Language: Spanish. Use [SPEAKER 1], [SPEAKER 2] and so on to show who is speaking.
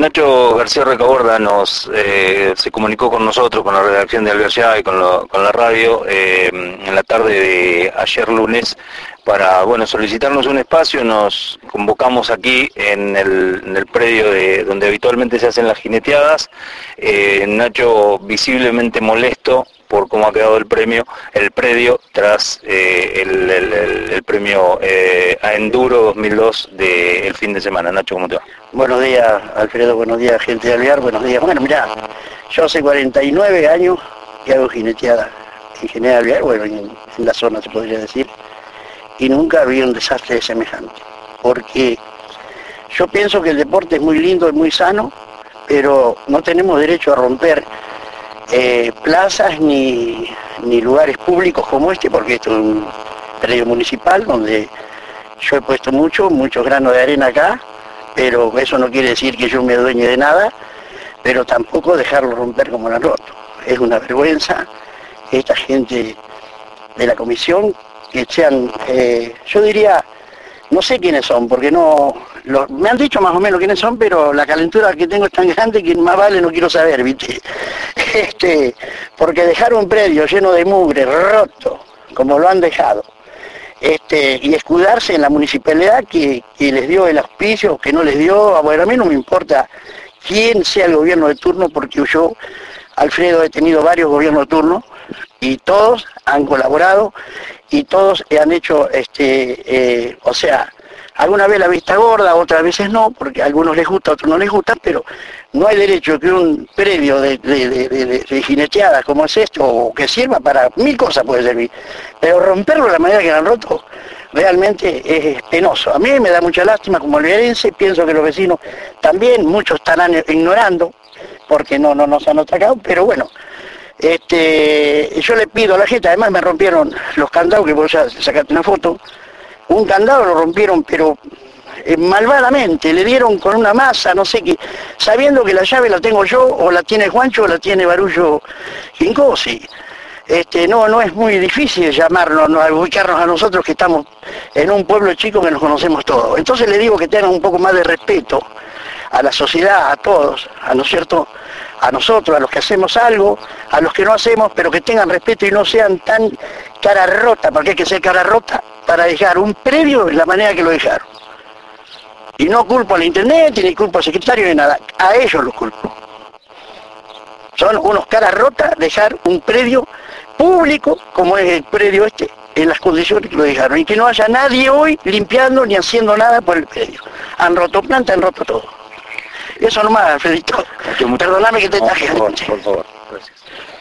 [SPEAKER 1] Nacho García Recaborda se comunicó con nosotros, con la redacción de Alvear y con la radio, en la tarde de ayer lunes, para solicitarnos un espacio. Nos convocamos aquí en el predio donde habitualmente se hacen las jineteadas. Nacho visiblemente molesto por cómo ha quedado el predio tras el premio a Enduro 2002 del fin de semana. Nacho, ¿cómo te va?
[SPEAKER 2] Buenos días, Alfredo, buenos días, gente de Alvear, buenos días. Bueno, mirá, yo hace 49 años que hago jineteada en General Alvear, bueno, en la zona se podría decir, y nunca había un desastre semejante, porque yo pienso que el deporte es muy lindo y muy sano, pero no tenemos derecho a romper plazas ni lugares públicos como este, porque esto es un predio municipal donde yo he puesto muchos granos de arena acá, pero eso no quiere decir que yo me adueñe de nada, pero tampoco dejarlo romper como lo han roto. Es una vergüenza que esta gente de la comisión, que sean, yo diría, no sé quiénes son, porque me han dicho más o menos quiénes son, pero la calentura que tengo es tan grande que más vale no quiero saber, ¿viste? Porque dejar un predio lleno de mugre, roto, como lo han dejado, y escudarse en la municipalidad que les dio el auspicio, que no les dio, bueno, a mí no me importa quién sea el gobierno de turno, porque yo, Alfredo, he tenido varios gobiernos de turno, y todos han colaborado, y todos han hecho, o sea, alguna vez la vista gorda, otras veces no, porque a algunos les gusta, a otros no les gusta, pero no hay derecho que un predio de jineteada como es esto, o que sirva para 1000 cosas puede servir, pero romperlo de la manera que lo han roto, realmente es penoso. A mí me da mucha lástima como alvearense, pienso que los vecinos también, muchos estarán ignorando, porque no nos han atacado, pero bueno, yo le pido a la gente, además me rompieron los candados, que vos ya sacaste una foto, un candado lo rompieron, pero malvadamente, le dieron con una masa, no sé qué, sabiendo que la llave la tengo yo, o la tiene Juancho, o la tiene Barullo Gincosi. No es muy difícil llamarnos, ubicarnos a nosotros que estamos en un pueblo chico que nos conocemos todos. Entonces le digo que tengan un poco más de respeto a la sociedad, a todos, ¿no es cierto? A nosotros, a los que hacemos algo, a los que no hacemos, pero que tengan respeto y no sean tan cara rota, porque hay que ser cara rota para dejar un predio de la manera que lo dejaron. Y no culpo al intendente, ni culpo al secretario, ni nada, a ellos los culpo. Son unos caras rotas dejar un predio público, como es el predio en las condiciones que lo dejaron, y que no haya nadie hoy limpiando ni haciendo nada por el predio. Han roto planta, han roto todo. Eso nomás, Alfredito. Perdóname que te taje.
[SPEAKER 1] Por favor, gracias.